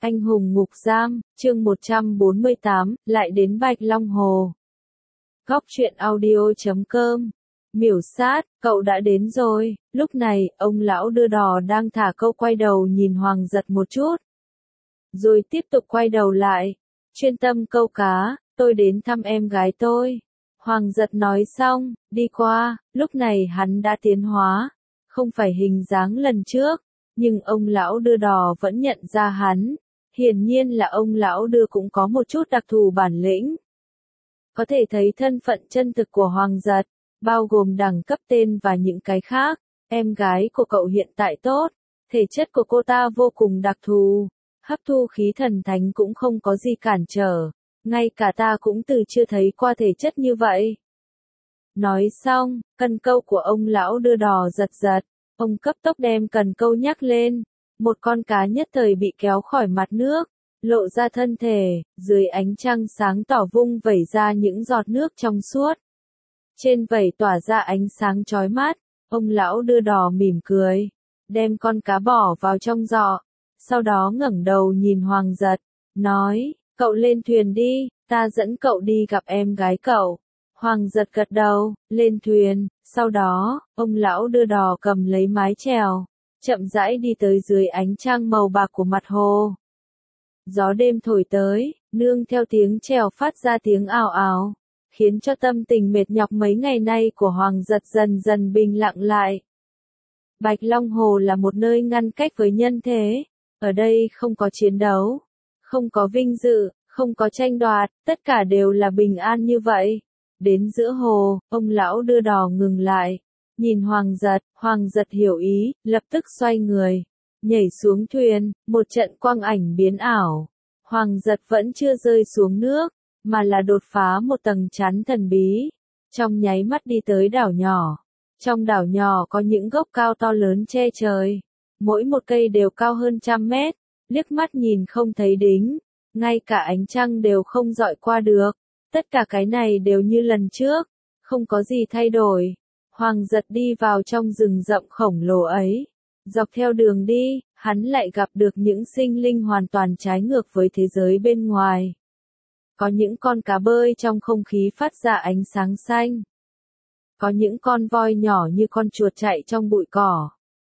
Anh hùng ngục giam, chương 148, lại đến Bạch Long Hồ. Góc truyện audio.com. Miểu sát, cậu đã đến rồi. Lúc này, ông lão đưa đò đang thả câu quay đầu nhìn Hoàng Giật một chút. Rồi tiếp tục quay đầu lại. Chuyên tâm câu cá, tôi đến thăm em gái tôi. Hoàng Giật nói xong, đi qua, lúc này hắn đã tiến hóa. Không phải hình dáng lần trước, nhưng ông lão đưa đò vẫn nhận ra hắn. Hiển nhiên là ông lão đưa cũng có một chút đặc thù bản lĩnh. Có thể thấy thân phận chân thực của Hoàng Giật, bao gồm đẳng cấp tên và những cái khác. Em gái của cậu hiện tại tốt, thể chất của cô ta vô cùng đặc thù, hấp thu khí thần thánh cũng không có gì cản trở, ngay cả ta cũng từ chưa thấy qua thể chất như vậy. Nói xong, cần câu của ông lão đưa đò giật giật, ông cấp tốc đem cần câu nhắc lên. Một con cá nhất thời bị kéo khỏi mặt nước, lộ ra thân thể, dưới ánh trăng sáng tỏ vung vẩy ra những giọt nước trong suốt. Trên vẩy tỏa ra ánh sáng chói mắt, ông lão đưa đò mỉm cười, đem con cá bỏ vào trong giọ, sau đó ngẩng đầu nhìn Hoàng Giật, nói, cậu lên thuyền đi, ta dẫn cậu đi gặp em gái cậu. Hoàng Giật gật đầu, lên thuyền, sau đó, ông lão đưa đò cầm lấy mái chèo, chậm rãi đi tới dưới ánh trăng màu bạc của mặt hồ. Gió đêm thổi tới, nương theo tiếng chèo phát ra tiếng ào ào, khiến cho tâm tình mệt nhọc mấy ngày nay của Hoàng Giật dần dần bình lặng lại. Bạch Long Hồ là một nơi ngăn cách với nhân thế, ở đây không có chiến đấu, không có vinh dự, không có tranh đoạt, tất cả đều là bình an như vậy. Đến giữa hồ, ông lão đưa đò ngừng lại. Nhìn Hoàng Giật hiểu ý, lập tức xoay người, nhảy xuống thuyền, một trận quang ảnh biến ảo. Hoàng Giật vẫn chưa rơi xuống nước, mà là đột phá một tầng chắn thần bí. Trong nháy mắt đi tới đảo nhỏ. Trong đảo nhỏ có những gốc cao to lớn che trời. Mỗi một cây đều cao hơn 100 mét, liếc mắt nhìn không thấy đính. Ngay cả ánh trăng đều không dọi qua được. Tất cả cái này đều như lần trước, không có gì thay đổi. Hoàng Giật đi vào trong rừng rậm khổng lồ ấy. Dọc theo đường đi, hắn lại gặp được những sinh linh hoàn toàn trái ngược với thế giới bên ngoài. Có những con cá bơi trong không khí phát ra ánh sáng xanh. Có những con voi nhỏ như con chuột chạy trong bụi cỏ.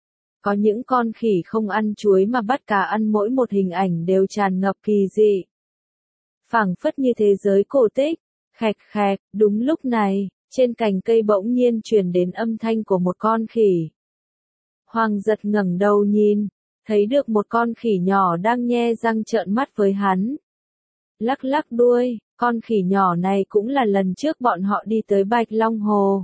Có những con khỉ không ăn chuối mà bắt cá ăn, mỗi một hình ảnh đều tràn ngập kỳ dị. Phảng phất như thế giới cổ tích. Khẹt khẹt, đúng lúc này, trên cành cây bỗng nhiên truyền đến âm thanh của một con khỉ. Hoàng Giật ngẩng đầu nhìn, thấy được một con khỉ nhỏ đang nhe răng trợn mắt với hắn. Lắc lắc đuôi, con khỉ nhỏ này cũng là lần trước bọn họ đi tới Bạch Long Hồ.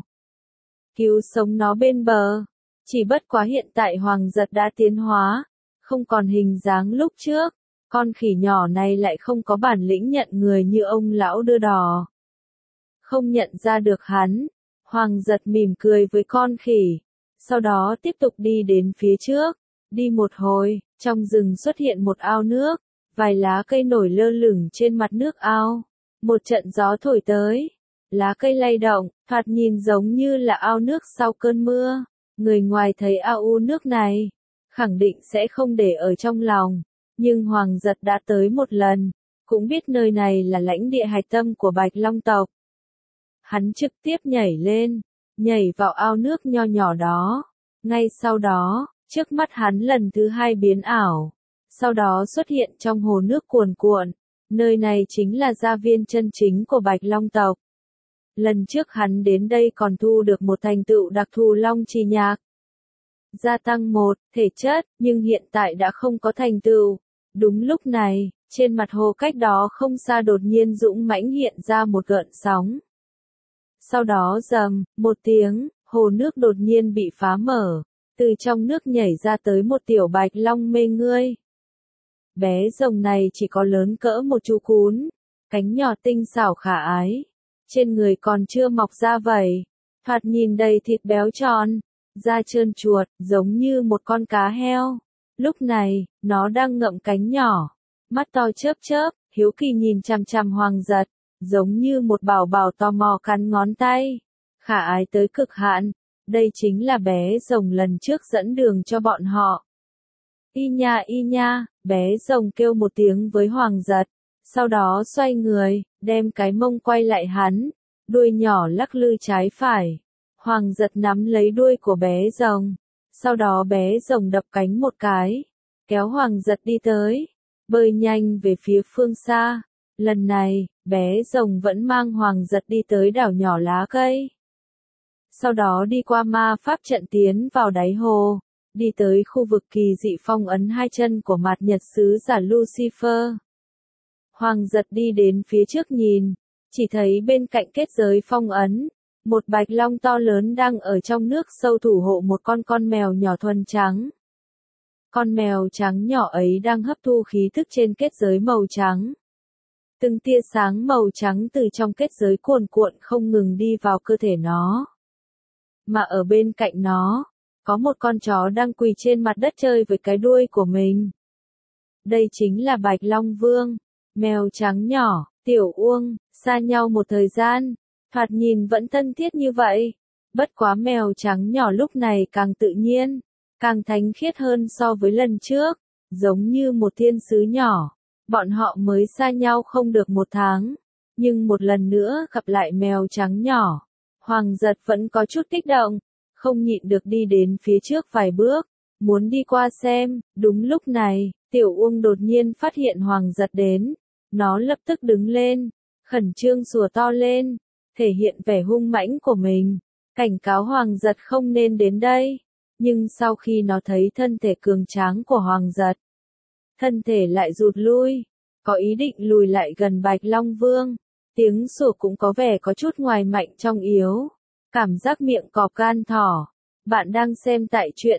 Cứu sống nó bên bờ. Chỉ bất quá hiện tại Hoàng Giật đã tiến hóa, không còn hình dáng lúc trước. Con khỉ nhỏ này lại không có bản lĩnh nhận người như ông lão đưa đò. Không nhận ra được hắn, Hoàng Giật mỉm cười với con khỉ, sau đó tiếp tục đi đến phía trước. Đi một hồi, trong rừng xuất hiện một ao nước, vài lá cây nổi lơ lửng trên mặt nước ao. Một trận gió thổi tới, lá cây lay động, thoạt nhìn giống như là ao nước sau cơn mưa. Người ngoài thấy ao u nước này, khẳng định sẽ không để ở trong lòng, nhưng Hoàng Giật đã tới một lần, cũng biết nơi này là lãnh địa hạch tâm của Bạch Long tộc. Hắn trực tiếp nhảy lên, nhảy vào ao nước nho nhỏ đó. Ngay sau đó, trước mắt hắn lần thứ hai biến ảo. Sau đó xuất hiện trong hồ nước cuồn cuộn. Nơi này chính là gia viên chân chính của Bạch Long tộc. Lần trước hắn đến đây còn thu được một thành tựu đặc thù Long Trì Nhạc. Gia tăng 1 thể chất, nhưng hiện tại đã không có thành tựu. Đúng lúc này, trên mặt hồ cách đó không xa đột nhiên dũng mãnh hiện ra một gợn sóng. Sau đó rầm, một tiếng, hồ nước đột nhiên bị phá mở, từ trong nước nhảy ra tới một tiểu bạch long mê ngươi. Bé rồng này chỉ có lớn cỡ một chú cún, cánh nhỏ tinh xảo khả ái, trên người còn chưa mọc da vảy, thoạt nhìn đầy thịt béo tròn, da trơn chuột, giống như một con cá heo. Lúc này, nó đang ngậm cánh nhỏ, mắt to chớp chớp, hiếu kỳ nhìn chằm chằm Hoàng Giật. Giống như một bảo bảo tò mò cắn ngón tay. Khả ái tới cực hạn. Đây chính là bé rồng lần trước dẫn đường cho bọn họ. y nha, bé rồng kêu một tiếng với Hoàng Giật, sau đó xoay người, đem cái mông quay lại hắn, đuôi nhỏ lắc lư trái phải. Hoàng Giật nắm lấy đuôi của bé rồng, sau đó bé rồng đập cánh một cái, kéo Hoàng Giật đi tới, bơi nhanh về phía phương xa. Lần này, bé rồng vẫn mang Hoàng Giật đi tới đảo nhỏ lá cây. Sau đó đi qua ma pháp trận tiến vào đáy hồ, đi tới khu vực kỳ dị phong ấn hai chân của mạt nhật sứ giả Lucifer. Hoàng Giật đi đến phía trước nhìn, chỉ thấy bên cạnh kết giới phong ấn, một bạch long to lớn đang ở trong nước sâu thủ hộ một con mèo nhỏ thuần trắng. Con mèo trắng nhỏ ấy đang hấp thu khí thức trên kết giới màu trắng. Từng tia sáng màu trắng từ trong kết giới cuồn cuộn không ngừng đi vào cơ thể nó. Mà ở bên cạnh nó, có một con chó đang quỳ trên mặt đất chơi với cái đuôi của mình. Đây chính là Bạch Long Vương, mèo trắng nhỏ, Tiểu Uông, xa nhau một thời gian, thoạt nhìn vẫn thân thiết như vậy. Bất quá mèo trắng nhỏ lúc này càng tự nhiên, càng thánh khiết hơn so với lần trước, giống như một thiên sứ nhỏ. Bọn họ mới xa nhau không được một tháng, nhưng một lần nữa gặp lại mèo trắng nhỏ. Hoàng Giật vẫn có chút kích động, không nhịn được đi đến phía trước vài bước, muốn đi qua xem. Đúng lúc này, Tiểu Uông đột nhiên phát hiện Hoàng Giật đến, nó lập tức đứng lên, khẩn trương sủa to lên, thể hiện vẻ hung mãnh của mình, cảnh cáo Hoàng Giật không nên đến đây. Nhưng sau khi nó thấy thân thể cường tráng của Hoàng Giật, thân thể lại rụt lui, có ý định lùi lại gần Bạch Long Vương. Tiếng sủa cũng có vẻ có chút ngoài mạnh trong yếu. Cảm giác miệng cọp gan thỏ. Bạn đang xem tại truyện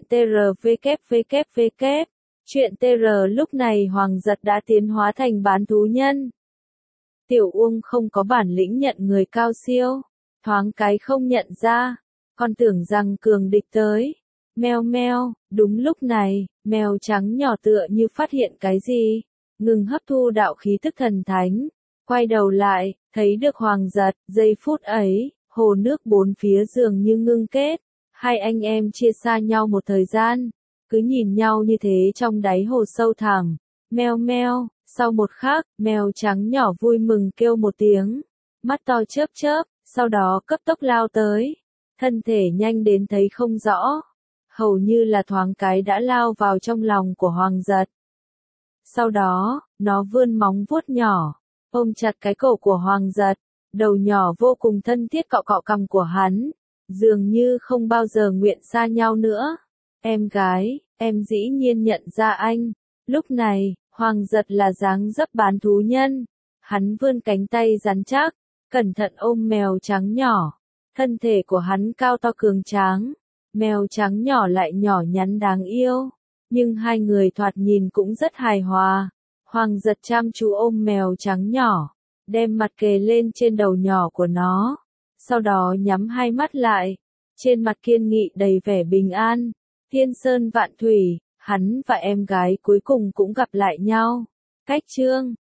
TRVKVKVK. Truyện TR lúc này Hoàng Giật đã tiến hóa thành bán thú nhân. Tiểu Uông không có bản lĩnh nhận người cao siêu. Thoáng cái không nhận ra. Còn tưởng rằng cường địch tới. Meo meo, đúng lúc này, mèo trắng nhỏ tựa như phát hiện cái gì. Ngừng hấp thu đạo khí thức thần thánh. Quay đầu lại, thấy được Hoàng Giật. Giây phút ấy, hồ nước bốn phía dường như ngưng kết. Hai anh em chia xa nhau một thời gian. Cứ nhìn nhau như thế trong đáy hồ sâu thẳm. Meo meo, sau một khắc, mèo trắng nhỏ vui mừng kêu một tiếng. Mắt to chớp chớp, sau đó cấp tốc lao tới. Thân thể nhanh đến thấy không rõ. Hầu như là thoáng cái đã lao vào trong lòng của Hoàng Giật. Sau đó, nó vươn móng vuốt nhỏ, ôm chặt cái cổ của Hoàng Giật, đầu nhỏ vô cùng thân thiết cọ cọ cằm của hắn, dường như không bao giờ nguyện xa nhau nữa. Em gái, em dĩ nhiên nhận ra anh. Lúc này, Hoàng Giật là dáng dấp bán thú nhân. Hắn vươn cánh tay rắn chắc, cẩn thận ôm mèo trắng nhỏ. Thân thể của hắn cao to cường tráng, mèo trắng nhỏ lại nhỏ nhắn đáng yêu. Nhưng hai người thoạt nhìn cũng rất hài hòa. Hoàng Giật chăm chú ôm mèo trắng nhỏ, đem mặt kề lên trên đầu nhỏ của nó. Sau đó nhắm hai mắt lại, trên mặt kiên nghị đầy vẻ bình an. Thiên sơn vạn thủy, hắn và em gái cuối cùng cũng gặp lại nhau. Cách chương